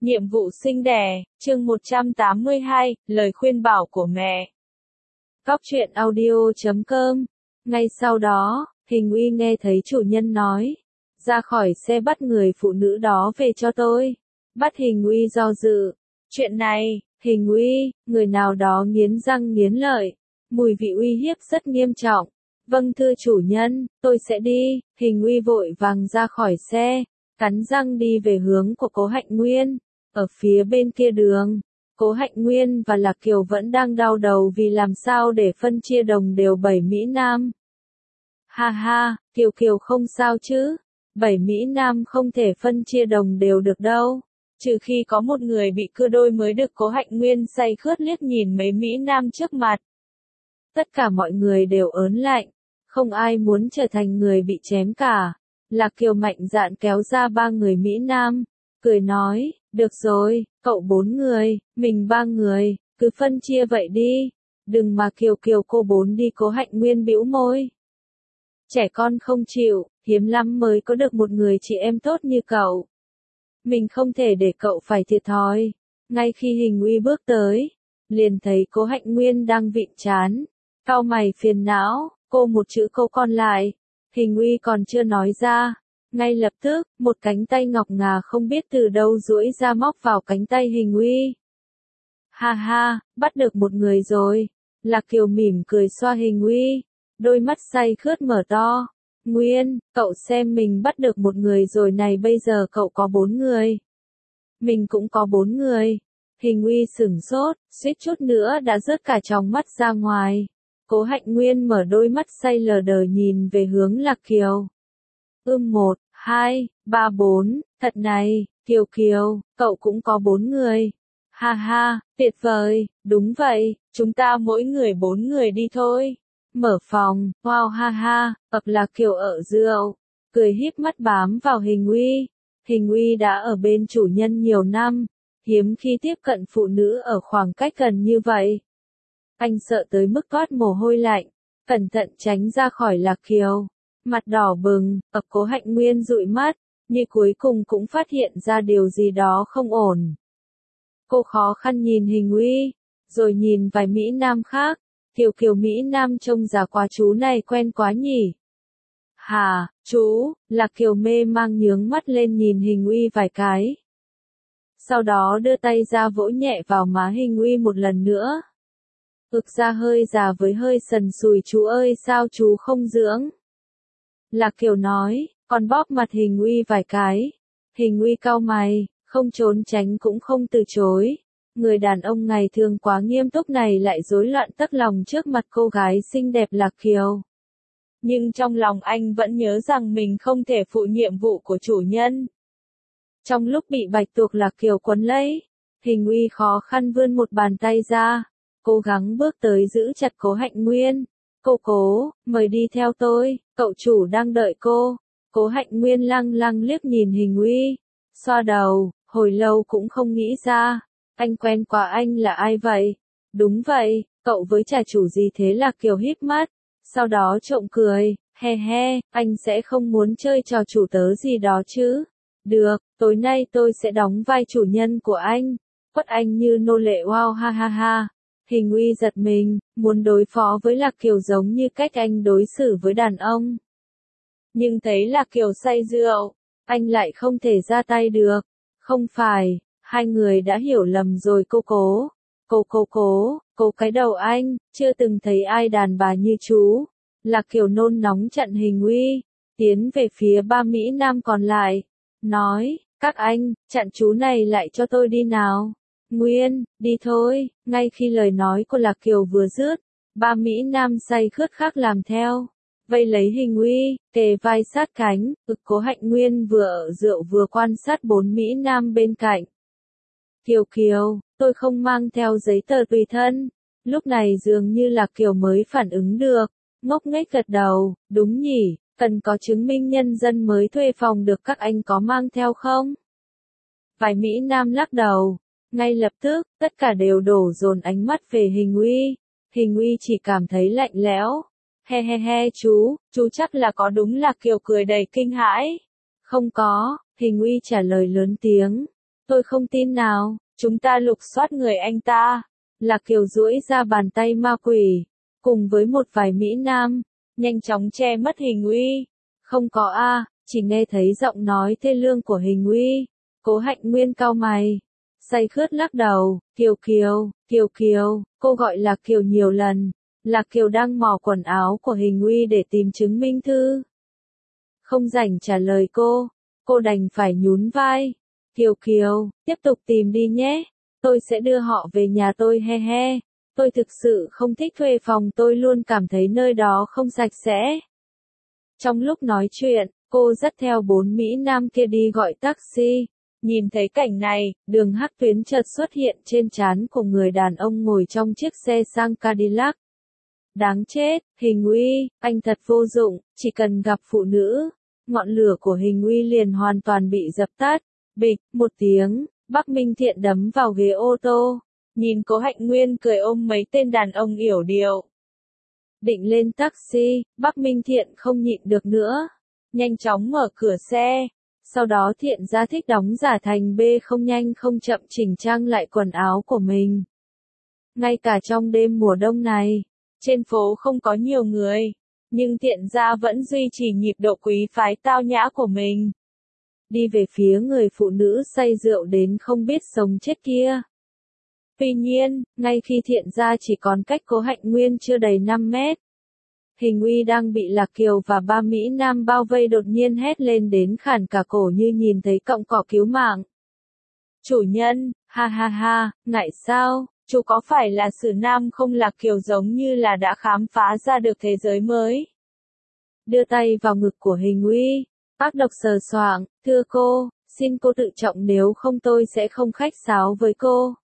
Nhiệm vụ sinh đẻ, chương 182, lời khuyên bảo của mẹ. Góc truyện audio.com. Ngay sau đó, Hình Uy nghe thấy chủ nhân nói, ra khỏi xe bắt người phụ nữ đó về cho tôi. Bắt Hình Uy do dự. Chuyện này, Hình Uy, người nào đó nghiến răng nghiến lợi. Mùi vị uy hiếp rất nghiêm trọng. Vâng thưa chủ nhân, tôi sẽ đi. Hình Uy vội vàng ra khỏi xe, cắn răng đi về hướng của Cố Hạnh Nguyên. Ở phía bên kia đường, Cố Hạnh Nguyên và Lạc Kiều vẫn đang đau đầu vì làm sao để phân chia đồng đều 7 Mỹ Nam. Ha ha, Kiều Kiều không sao chứ, 7 Mỹ Nam không thể phân chia đồng đều được đâu. Trừ khi có một người bị cưa đôi mới được. Cố Hạnh Nguyên say khướt liếc nhìn mấy Mỹ Nam trước mặt. Tất cả mọi người đều ớn lạnh, không ai muốn trở thành người bị chém cả. Lạc Kiều mạnh dạn kéo ra 3 người Mỹ Nam, cười nói, được rồi, cậu 4 người, mình 3 người, cứ phân chia vậy đi. Đừng mà Kiều Kiều cô 4 đi. Cố Hạnh Nguyên bĩu môi. Trẻ con không chịu, hiếm lắm mới có được một người chị em tốt như cậu. Mình không thể để cậu phải thiệt thòi. Ngay khi Hình Uy bước tới, liền thấy Cố Hạnh Nguyên đang vịn trán, cau mày phiền não, cô một chữ câu còn lại. Hình Uy còn chưa nói ra, ngay lập tức, một cánh tay ngọc ngà không biết từ đâu duỗi ra móc vào cánh tay Hình Uy. Ha ha, bắt được một người rồi. Lạc Kiều mỉm cười xoa Hình Uy, đôi mắt say khướt mở to. Nguyên, cậu xem mình bắt được một người rồi này, bây giờ cậu có 4 người. Mình cũng có 4 người. Hình Uy sửng sốt, suýt chút nữa đã rớt cả tròng mắt ra ngoài. Cố Hạnh Nguyên mở đôi mắt say lờ đờ nhìn về hướng Lạc Kiều. 1, 2, 3, 4, thật này, Kiều Kiều, cậu cũng có 4 người. Ha ha, tuyệt vời, đúng vậy, chúng ta mỗi người 4 người đi thôi. Mở phòng, wow ha ha, ập Lạc Kiều ở rượu, cười híp mắt bám vào Hình Uy. Hình Uy đã ở bên chủ nhân nhiều năm, hiếm khi tiếp cận phụ nữ ở khoảng cách gần như vậy. Anh sợ tới mức toát mồ hôi lạnh, cẩn thận tránh ra khỏi Lạc Kiều. Mặt đỏ bừng, ập Cố Hạnh Nguyên dụi mắt, như cuối cùng cũng phát hiện ra điều gì đó không ổn. Cô khó khăn nhìn Hình Uy, rồi nhìn vài Mỹ Nam khác. Kiều Kiều Mỹ Nam trông già quá, chú này quen quá nhỉ. Hà, chú, Lạc Kiều mê mang nhướng mắt lên nhìn Hình Uy vài cái. Sau đó đưa tay ra vỗ nhẹ vào má Hình Uy một lần nữa. Ực ra hơi già với hơi sần sùi, chú ơi sao chú không dưỡng. Lạc Kiều nói, còn bóp mặt Hình Uy vài cái. Hình Uy cau mày, không trốn tránh cũng không từ chối. Người đàn ông ngày thường quá nghiêm túc này lại rối loạn tấc lòng trước mặt cô gái xinh đẹp Lạc Kiều. Nhưng trong lòng anh vẫn nhớ rằng mình không thể phụ nhiệm vụ của chủ nhân. Trong lúc bị bạch tuộc Lạc Kiều quấn lấy, Hình Uy khó khăn vươn một bàn tay ra, cố gắng bước tới giữ chặt Cố Hạnh Nguyên. Cố, mời đi theo tôi, cậu chủ đang đợi cô. Cố Hạnh Nguyên lăng lăng liếc nhìn Hình Uy, xoa đầu, hồi lâu cũng không nghĩ ra. Anh quen quá, anh là ai vậy? Đúng vậy, cậu với trà chủ gì thế? Lạc Kiều híp mắt, sau đó trộm cười, he he, anh sẽ không muốn chơi trò chủ tớ gì đó chứ? Được, tối nay tôi sẽ đóng vai chủ nhân của anh, quất anh như nô lệ, wow ha ha ha. Hình Uy giật mình, muốn đối phó với Lạc Kiều giống như cách anh đối xử với đàn ông. Nhưng thấy Lạc Kiều say rượu, anh lại không thể ra tay được. Không phải, hai người đã hiểu lầm rồi. Cố cái đầu anh, chưa từng thấy ai đàn bà như chú. Lạc Kiều nôn nóng chặn Hình Uy, tiến về phía 3 Mỹ Nam còn lại, nói, các anh, chặn chú này lại cho tôi đi nào. Nguyên, đi thôi. Ngay khi lời nói của Lạc Kiều vừa dứt, 3 Mỹ Nam say khướt khác làm theo, vây lấy Hình Uy, kề vai sát cánh. Cố Hạnh Nguyên vừa ở rượu vừa quan sát 4 Mỹ Nam bên cạnh. Kiều Kiều, tôi không mang theo giấy tờ tùy thân. Lúc này dường như Lạc Kiều mới phản ứng được, ngốc nghếch gật đầu, đúng nhỉ, cần có chứng minh nhân dân mới thuê phòng được, các anh có mang theo không? Vài Mỹ Nam lắc đầu. Ngay lập tức, tất cả đều đổ dồn ánh mắt về Hình Uy. Hình Uy chỉ cảm thấy lạnh lẽo. He he he, chú chắc là có? Đúng. Lạc Kiều cười đầy kinh hãi. Không có, Hình Uy trả lời lớn tiếng. Tôi không tin nào, chúng ta lục soát người anh ta. Lạc Kiều duỗi ra bàn tay ma quỷ, cùng với một vài Mỹ Nam, nhanh chóng che mất Hình Uy. Không có a, chỉ nghe thấy giọng nói thê lương của Hình Uy. Cố Hạnh Nguyên cau mày, say khướt lắc đầu, Kiều Kiều, Kiều Kiều, cô gọi Lạc Kiều nhiều lần. Lạc Kiều đang mò quần áo của Hình Uy để tìm chứng minh thư. Không rảnh trả lời cô đành phải nhún vai. Kiều Kiều, tiếp tục tìm đi nhé, tôi sẽ đưa họ về nhà tôi he he. Tôi thực sự không thích thuê phòng, tôi luôn cảm thấy nơi đó không sạch sẽ. Trong lúc nói chuyện, cô dắt theo 4 Mỹ Nam kia đi gọi taxi. Nhìn thấy cảnh này, đường hắc tuyến chợt xuất hiện trên trán của người đàn ông ngồi trong chiếc xe sang Cadillac. Đáng chết, Hình Uy, anh thật vô dụng, chỉ cần gặp phụ nữ, ngọn lửa của Hình Uy liền hoàn toàn bị dập tắt. Bịch, một tiếng, Bắc Minh Thiện đấm vào ghế ô tô. Nhìn Cố Hạnh Nguyên cười ôm mấy tên đàn ông yểu điệu. Định lên taxi, Bắc Minh Thiện không nhịn được nữa. Nhanh chóng mở cửa xe. Sau đó Thiện ra thích đóng giả thành B, không nhanh không chậm chỉnh trang lại quần áo của mình. Ngay cả trong đêm mùa đông này, trên phố không có nhiều người, nhưng Thiện gia vẫn duy trì nhịp độ quý phái tao nhã của mình. Đi về phía người phụ nữ say rượu đến không biết sống chết kia. Tuy nhiên, ngay khi Thiện gia chỉ còn cách Cố Hạnh Nguyên chưa đầy 5 mét, Hình Uy đang bị Lạc Kiều và 3 Mỹ Nam bao vây đột nhiên hét lên đến khản cả cổ như nhìn thấy cọng cỏ cứu mạng. Chủ nhân, ha ha ha, ngại sao, chú có phải là Sử Nam không? Lạc Kiều giống như là đã khám phá ra được thế giới mới. Đưa tay vào ngực của Hình Uy, ác độc sờ soạng, thưa cô, xin cô tự trọng nếu không tôi sẽ không khách sáo với cô.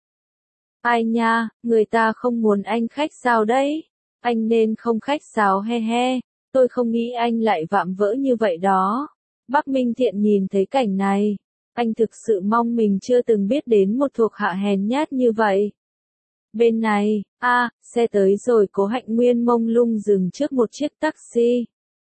Ai nha, người ta không muốn anh khách sáo đấy. Anh nên không khách sáo he he, tôi không nghĩ anh lại vạm vỡ như vậy đó. Bắc Minh Thiện nhìn thấy cảnh này, anh thực sự mong mình chưa từng biết đến một thuộc hạ hèn nhát như vậy. Bên này, xe tới rồi. Cố Hạnh Nguyên mông lung dừng trước một chiếc taxi.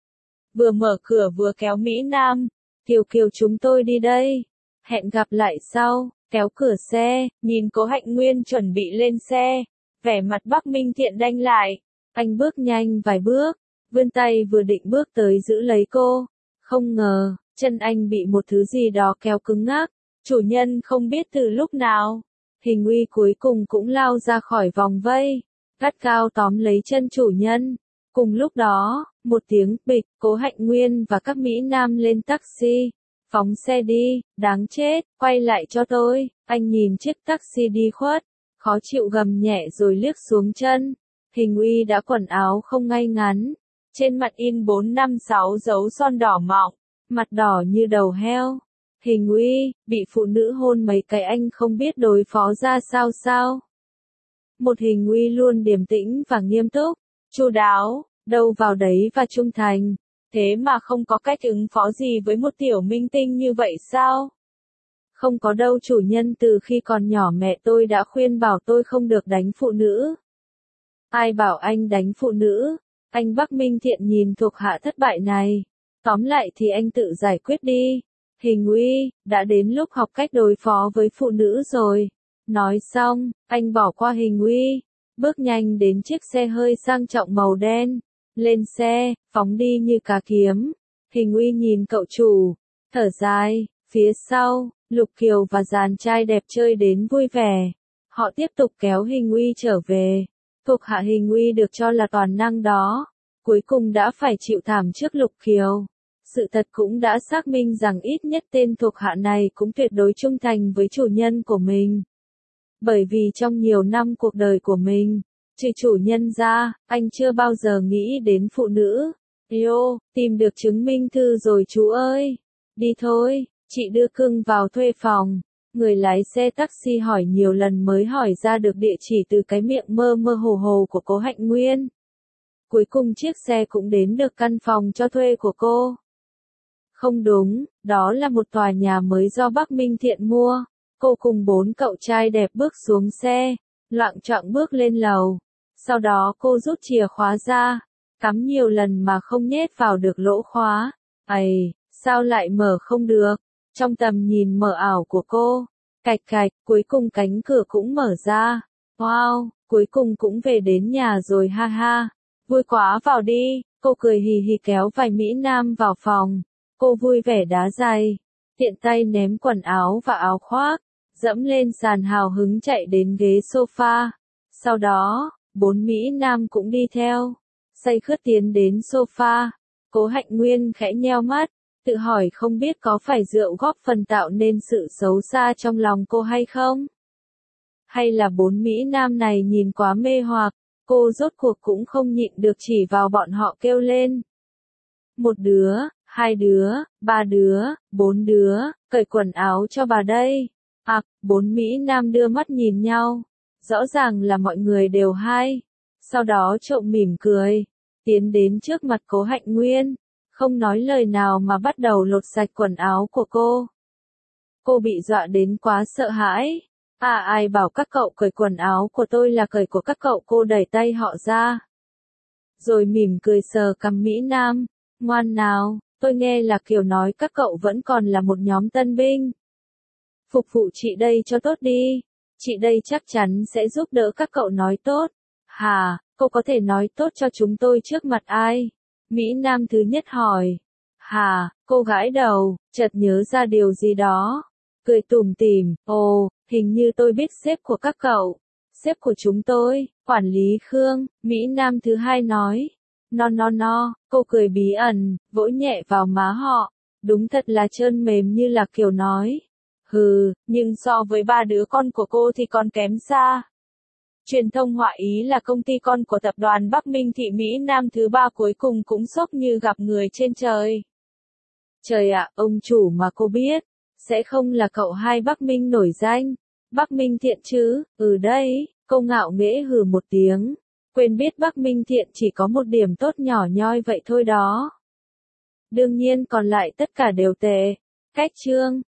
Vừa mở cửa vừa kéo Mỹ Nam, Kiều Kiều chúng tôi đi đây. Hẹn gặp lại sau, kéo cửa xe, nhìn Cố Hạnh Nguyên chuẩn bị lên xe. Vẻ mặt Bắc Minh Thiện đanh lại. Anh bước nhanh vài bước, vươn tay vừa định bước tới giữ lấy cô. Không ngờ, chân anh bị một thứ gì đó kéo cứng ngắc. Chủ nhân không biết từ lúc nào, Hình Uy cuối cùng cũng lao ra khỏi vòng vây, gắt gao tóm lấy chân chủ nhân. Cùng lúc đó, một tiếng bịch, Cố Hạnh Nguyên và các Mỹ Nam lên taxi, phóng xe đi, đáng chết, quay lại cho tôi. Anh nhìn chiếc taxi đi khuất, khó chịu gầm nhẹ rồi liếc xuống chân. Hình Uy đã quần áo không ngay ngắn, trên mặt in 456 dấu son đỏ mọng, mặt đỏ như đầu heo. Hình Uy, bị phụ nữ hôn mấy cái anh không biết đối phó ra sao sao? Một Hình Uy luôn điềm tĩnh và nghiêm túc, chu đáo, đâu vào đấy và trung thành. Thế mà không có cách ứng phó gì với một tiểu minh tinh như vậy sao? Không có đâu chủ nhân, từ khi còn nhỏ mẹ tôi đã khuyên bảo tôi không được đánh phụ nữ. Ai bảo anh đánh phụ nữ? Anh Bắc Minh Thiện nhìn thuộc hạ thất bại này. Tóm lại thì anh tự giải quyết đi. Hình Uy, đã đến lúc học cách đối phó với phụ nữ rồi. Nói xong, anh bỏ qua Hình Uy, bước nhanh đến chiếc xe hơi sang trọng màu đen. Lên xe, phóng đi như cá kiếm. Hình Uy nhìn cậu chủ, thở dài. Phía sau, Lục Kiều và dàn trai đẹp chơi đến vui vẻ. Họ tiếp tục kéo Hình Uy trở về. Thuộc hạ Hình Uy được cho là toàn năng đó, cuối cùng đã phải chịu thảm trước Lục Kiều. Sự thật cũng đã xác minh rằng ít nhất tên thuộc hạ này cũng tuyệt đối trung thành với chủ nhân của mình. Bởi vì trong nhiều năm cuộc đời của mình, trừ chủ nhân ra, anh chưa bao giờ nghĩ đến phụ nữ. Yo, tìm được chứng minh thư rồi chú ơi. Đi thôi, chị đưa Cưng vào thuê phòng. Người lái xe taxi hỏi nhiều lần mới hỏi ra được địa chỉ từ cái miệng mơ mơ hồ hồ của Cố Hạnh Nguyên. Cuối cùng chiếc xe cũng đến được căn phòng cho thuê của cô. Không đúng, đó là một tòa nhà mới do Bắc Minh Thiện mua. Cô cùng 4 cậu trai đẹp bước xuống xe, loạng choạng bước lên lầu. Sau đó cô rút chìa khóa ra, cắm nhiều lần mà không nhét vào được lỗ khóa. Ây, sao lại mở không được? Trong tầm nhìn mờ ảo của cô, Cạch cạch, cuối cùng cánh cửa cũng mở ra. Wow, cuối cùng cũng về đến nhà rồi ha ha. Vui quá vào đi, cô cười hì hì kéo vài Mỹ Nam vào phòng. Cô vui vẻ đá giày, tiện tay ném quần áo và áo khoác, dẫm lên sàn hào hứng chạy đến ghế sofa. Sau đó, 4 Mỹ Nam cũng đi theo. Say khướt tiến đến sofa. Cố Hạnh Nguyên khẽ nheo mắt, tự hỏi không biết có phải rượu góp phần tạo nên sự xấu xa trong lòng cô hay không? Hay là 4 Mỹ Nam này nhìn quá mê hoặc, cô rốt cuộc cũng không nhịn được chỉ vào bọn họ kêu lên. Một đứa, hai đứa, ba đứa, 4 đứa, cởi quần áo cho bà đây. 4 Mỹ Nam đưa mắt nhìn nhau. Rõ ràng là mọi người đều hay. Sau đó trộm mỉm cười, tiến đến trước mặt Cố Hạnh Nguyên, không nói lời nào mà bắt đầu lột sạch quần áo của cô. Cô bị dọa đến quá sợ hãi. Ai bảo các cậu cởi quần áo của tôi là cởi của các cậu, cô đẩy tay họ ra. Rồi mỉm cười sờ cằm Mỹ Nam, ngoan nào, tôi nghe là Kiều nói các cậu vẫn còn là một nhóm tân binh. Phục vụ chị đây cho tốt đi, chị đây chắc chắn sẽ giúp đỡ các cậu nói tốt. Hà, cô có thể nói tốt cho chúng tôi trước mặt ai? Mỹ Nam thứ nhất hỏi. Hà, cô gãi đầu, chợt nhớ ra điều gì đó. Cười tủm tỉm, ồ, hình như tôi biết sếp của các cậu. Sếp của chúng tôi, quản lý Khương, Mỹ Nam thứ hai nói. No, cô cười bí ẩn, vỗ nhẹ vào má họ. Đúng thật là trơn mềm như là Kiều nói. Hừ, nhưng so với 3 đứa con của cô thì còn kém xa. Truyền thông Họa Ý là công ty con của tập đoàn Bắc Minh Thị. Mỹ Nam thứ ba cuối cùng cũng sốc như gặp người trên trời. Trời ạ, ông chủ mà cô biết, sẽ không là cậu hai Bắc Minh nổi danh. Bắc Minh Thiện chứ, đấy, cô ngạo nghễ hừ một tiếng. Quên biết Bắc Minh Thiện chỉ có một điểm tốt nhỏ nhoi vậy thôi đó. Đương nhiên còn lại tất cả đều tệ. Cách chương